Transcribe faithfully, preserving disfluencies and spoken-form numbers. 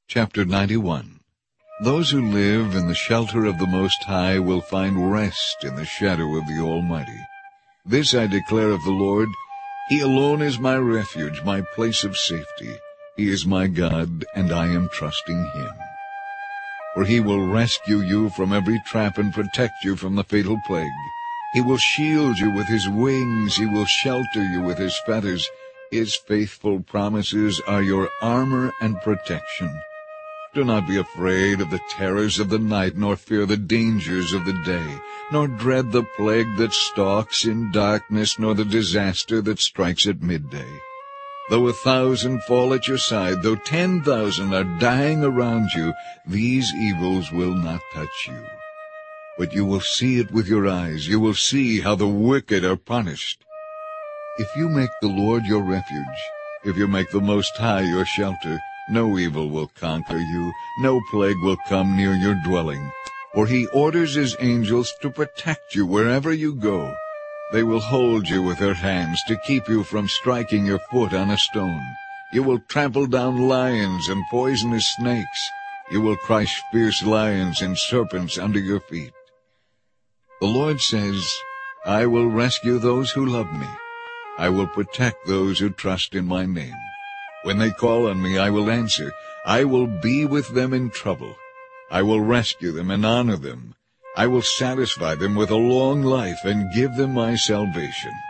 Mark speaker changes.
Speaker 1: Chapter ninety-one. Those who live in the shelter of the Most High will find rest in the shadow of the Almighty. This I declare of the Lord, He alone is my refuge, my place of safety. He is my God, and I am trusting Him. For He will rescue you from every trap and protect you from the fatal plague. He will shield you with His wings. He will shelter you with His feathers. His faithful promises are your armor and protection. Do not be afraid of the terrors of the night, nor fear the dangers of the day, nor dread the plague that stalks in darkness, nor the disaster that strikes at midday. Though a thousand fall at your side, though ten thousand are dying around you, these evils will not touch you. But you will see it with your eyes. You will see how the wicked are punished. If you make the Lord your refuge, if you make the Most High your shelter, no evil will conquer you, no plague will come near your dwelling. For He orders His angels to protect you wherever you go. They will hold you with their hands to keep you from striking your foot on a stone. You will trample down lions and poisonous snakes. You will crush fierce lions and serpents under your feet. The Lord says, I will rescue those who love me. I will protect those who trust in my name. When they call on me, I will answer. I will be with them in trouble. I will rescue them and honor them. I will satisfy them with a long life and give them my salvation.